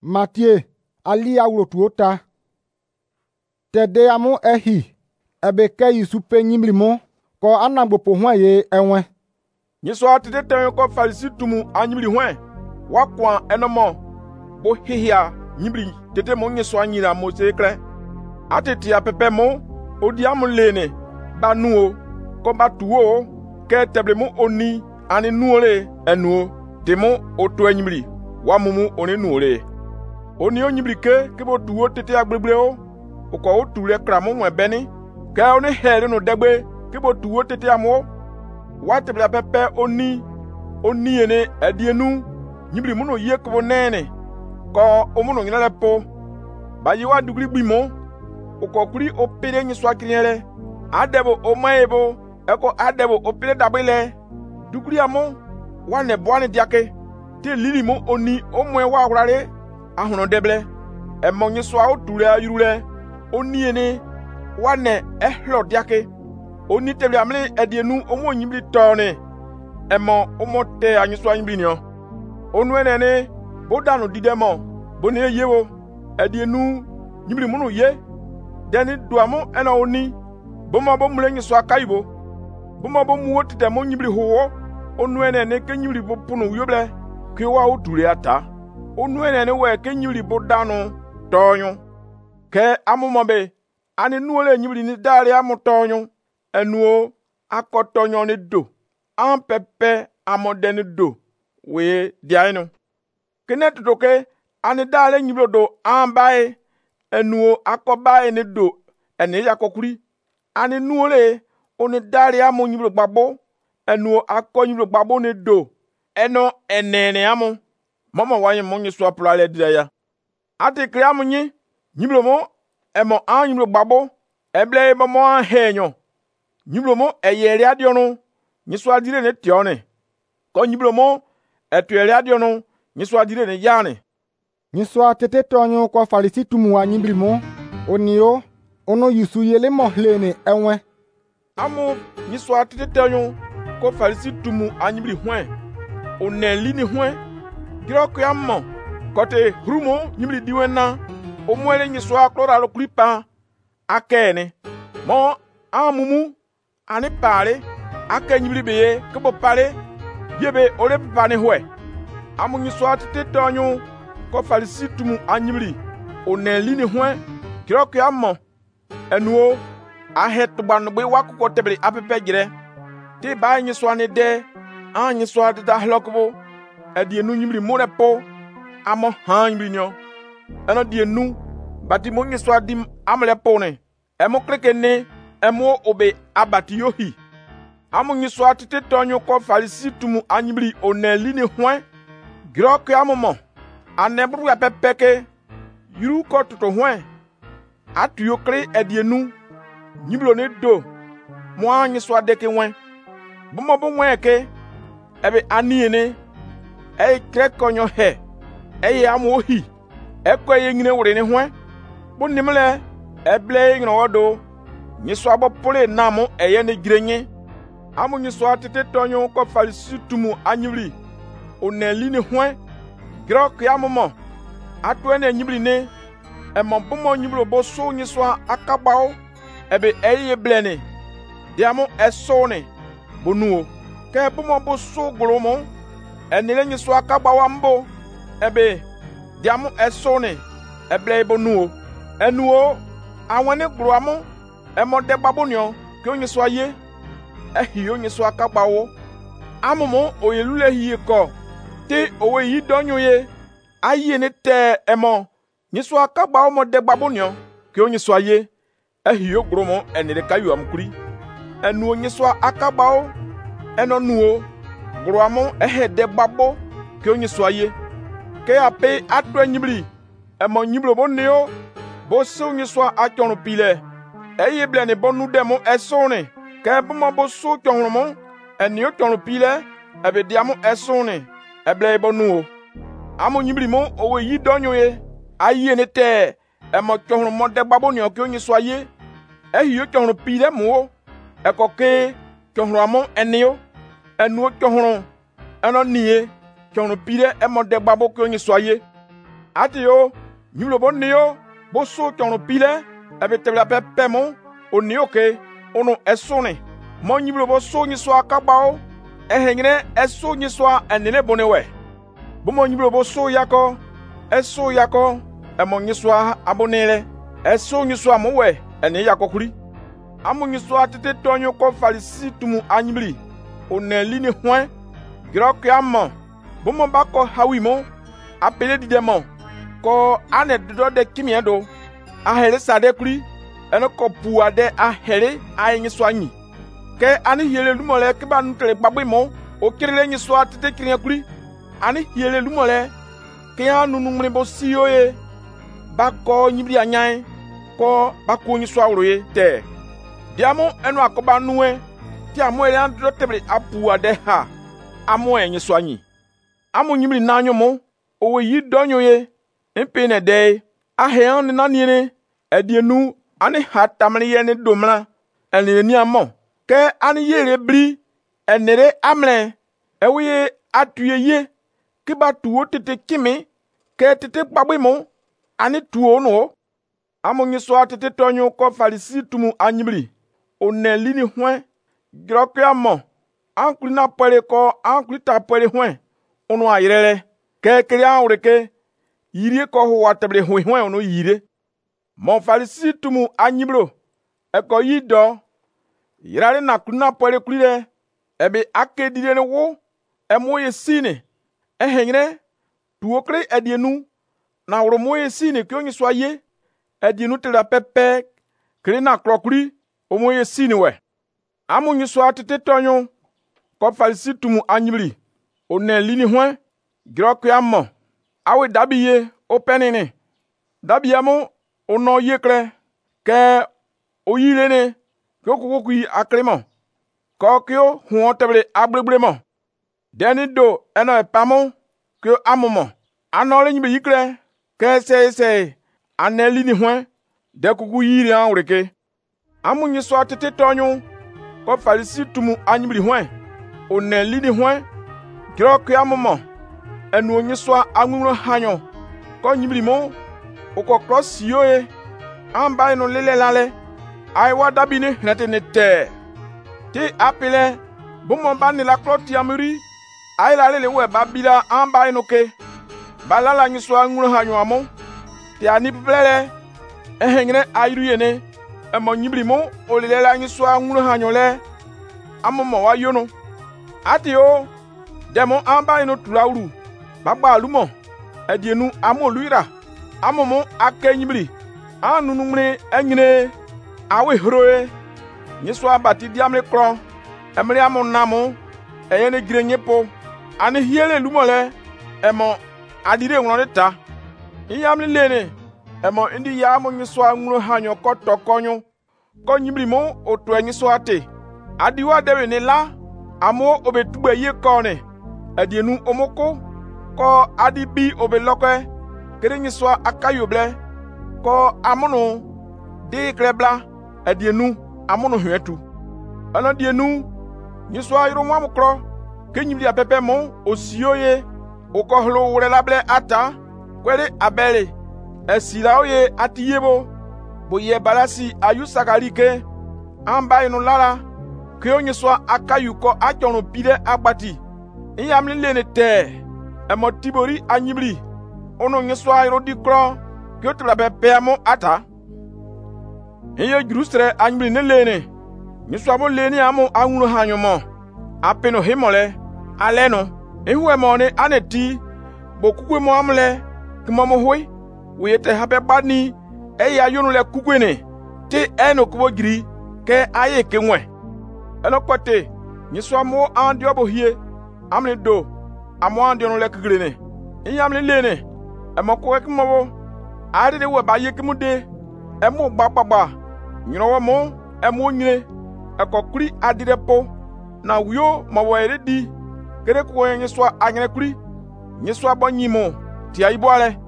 Mathieu, ali awulotuota. Tede amu ehi. Ebe ke Yusupe nyimlimo ko anagbopo hwan ye enwen. Nyiswa tete ten ko Farisi tumu anyimli hwan. Wa kwa enomo bo hihia nyimli tete mo nyiswa nyina mo sekre. Atete apepe mo odi amulene ba nuo ko ba tuo ke teble mo oni ani nuole enuo demo oto anyimli wa mumu oni nuole. Oni onyimli ke bo tuo tete agbegble o ko o tule kramo mo beni ke oni hele no degbe ke bo tuo tete amo wa teble apepe oni ene edienu nyimli muno ye ko nene ko omuno nyina lepo ba yi wa dugli gbimo o ko kuri o pere nyiswa kriere adebo o maebo eko adebo o pere dabile dugli amo wa ne boane diake te lili mo oni o mwe wa awrare ahono deble e mo nyiswa o tule ayurule oni ene wa ne ehlo diake oni teble amle edienu o mo nyimli tone e mo o mo te anyiswa nyimli ni o onu enene bodanu didemo boni yewo edienu nyimli muno ye deni duamu ena oni bomo bo mule nyiswa kaibo bomo bo muwo tete mo nyimli howo onu enene ke nyimli bo punu yoble ke wa o tule ata onu enene we ke nyimli bo danu tonyu ke amumobe ani nuole nyimli ni dali amutonyu enuo akotonyo ni do an pepe amodeni do we diaino kene tutoke ani dale nyimlo do an bae enuo akobae ni do eni yakokuri ani nuole oni dali amu nyimlo gbagbo enuo akọ nyimlo gbagbo ni do eno enene amu momo wanye mo nyiswa plale diraya ati kri amu nyi nyimlo mo emo an nyimlo gbagbo eble momo an henyo nyimlo mo eyeri adionu nyiswa dire ne tione ko nyimlo mo etueri adionu nyiswa dire ne yane Nyiswa tete tonyo ko Farisi tumu wa nyimlimo onio ono Yusu yele mohlene enwen. Amu nyiswa tete tonyo ko Farisi tumu anyimli hwen onelini hwen giroko yammo kote hrumo nyimli diwena o mwele nyiswa klora lo klipa akene mo amumu ani pare ake nyimli beye kebo pare yebe ore pane hwe amu nyiswa tete tonyo ko Farisi tumu anyimli onelini hwen giroko yammo enuo ahet banugbe wakuko tebele apepe gire ti ba nyiswa ne de anyiswa de da hlokobo edienu nyimli morepo amo han nyimli nyo eno dienu bati mo nyiswa dim amlepo ne emo krekene emo obe abati yohi amu nyiswa tete tonyo ko Farisi tumu anyimli onelini hwen giroko amomo anebru apepeke yuru ko tuto hwen atu yokre edienu nyimlo ne do mo anyiswa deke hwen bomo bo hwen ke ebe aniene e krekonyo he e amu ohi eko ye nyine wure ne hwen bo nimle eble ngro wodo nyiswa bo pole namo eye ne girenye amu nyiswa tete tonyo ko Farisi tumu anyimli oneli ne hwen grok yamomo atwene nyimli ne emo bomo nyimlo bo so nyiswa akabao ebe eye blene diamo esone bonuo ke bomo bo so golomo enile nyiswa akabao ambo ebe diamo esone eble bonuo enuo awone gluamo emo de babonio ke onyiswa ye ehi onyiswa akabao amomo oyelule hiye ko ti owe yi donyo ye aye ne te emo nyiswa akabao mo de babonio ke onyiswa ye ehi ogromo enire kayu amkuri enu nyiswa akabao eno nuo groamo ehe de babo ke onyiswa ye ke ape atwa nyibli emo nyiblo boneo bo so nyiswa achonu pile eye blene bonu demo esone ke bomo bo so chonromo enio chonu pile ebe diamo esone eble bonu amu nyibli mo owe yi donyo ye aye ne te emo chonromo de babonio ke onyiswa ye ehi yo chonro pile mo ekoke chonro amo enio enu chonro eno nie chonro pile emo de babo ke onyiswa ye Atio, nyimlo bo neo, bo so chono pile, ebe tebla pepe mo, o neo ke, ono esone. Mo nyimlo bo so nyiswa kabao, ehengre eso nyiswa enene bonewe. Bo mo nyimlo bo so yako, eso yako, emo nyiswa abonele, eso nyiswa mowe, ene yako kuri. Amu nyiswa tete tonyo ko falisi tumu anyibli, o ne lini hwen, grok yammo, bo mo bako hawimo, apele di demo, ko ane dodo de kimiendo, ahele sade kuri, eno ko puade ahele nyiswa nyi. Ke ani hiele lumole ke ba nutre gbagbe mo, o kirele nyiswa tete kirien kuri, ani hiele lumole, ke anu numre bo siyoye, bako nyibli anyae, ko bako nyiswa uroye te. Diamo enu akoba nuwe, ti amo ele andro tebre apuade ha, amo nyiswa nyi. Amo nyibli nanyo mo, owe yi donyo ye, impene de, ahe an nanine, edienu, ani hatamli yene domla, ene ni amo. Ke ani yere bli, enere amle, ewe atuye ye, kiba tuo tete kimi, ke tete babwe mo, ani tuo no. Amo nyiswa tete tonyo ko falisi tumu anyibli, o ne lini hwen, grokwe amo, ankuli na pwele ko ankuli ta pwele hwen, ono ayirele, ke kiri anureke, yiri ko huwa teble hwen ono yire. Mon falisi tumu anyiblo, eko yido, yirale na kuna pwele kulile, ebe ake didene wo, emoye sine, ehengre, tuokre edienu, na uromoye sine kyo nyiswa ye, edienu tela pepe, kre na klokuri, omoye sine we. Amu nyiswa tete tonyo, ko falisi tumu anyibli, o ne lini hwen, grok yammo, awe dabi ye, o penine, dabi yamo, o no ye kre, ke o yilene, kyo kukui akremo, ko kyo huon teble ableblemo. Deni do eno epamo, kyo amomo, anole nyibe yikre, ke se, aneli ni hwen, de kuku yiri an ureke. Amu nyiswa tete tonyo, ko falisi tumu anyibli hwen, o ne lini hwen, kyo kyo amomo, enu nyiswa angwuro hanyo, ko nyibli mo, o ko kros yoye, amba eno lele lale, aiwa dabine nete nete. Ti apile, bumo bani la kloti amuri, ai la lele we babila amba enoke. Balala nyiswa nguro hanyo amo, ti aniplele, ehengre ayru yene, emo nyibli mo, olele la nyiswa nguro hanyo le, amo mo wa yono. Ati o, demo amba eno tulauru, bagba alumo, edienu amo luira, amo mo ake nyibli, anu numre enyine, awe hroe, nyiswa bati diamle kron, emre amo namo, eyene grenye po, ani hiele lumole, emo adire unone ta. Iyamle lene, emo indi ya mo nyiswa nguro hanyo ko tokonyo, ko nyibli mo otwe nyiswa te. Adiwa dewe ne la, amo obe tube ye kone, edienu omoko, ko adibi obe lokwe, kere nyiswa akayoble, ko amono, de krebla, edienu amono hwetu. Ano dienu, nyiswa yiro mwa mukro, ke nyibli apepe mo, osiyoye, okohlo ure lable ata, kwele abele, esila oye atiyebo, boye balasi ayu sakalike, amba ino lala, ke nyiswa akayuko achono pide agbati. Iyamli lene te, emo tibori anyibli, ono nyiswa yiro dikro, ke otla pepe amo ata. Iye jurustre anyibli ne lene, nyiswa bo lene amo anguro hanyo mo, apeno hemole, aleno, ihuwe mone aneti, bokukwe mo amle, kimomo hui, wiyete hape badni, eya yonu le kukwene, te eno kubo giri, ke aye kenwe. Eno kote, nyiswa mo andio bo hie, amle do, amo andio no le kugrene. Iyamle lene, emo kowe kimobo, ade de we ba ye kimude, emo gbagba, nyinowo mo, emo nyine, ekokuri adire po, na wyo mawere di, kere kuwe nyiswa anyene kuri, nyiswa bo nyimo, ti aibo ale.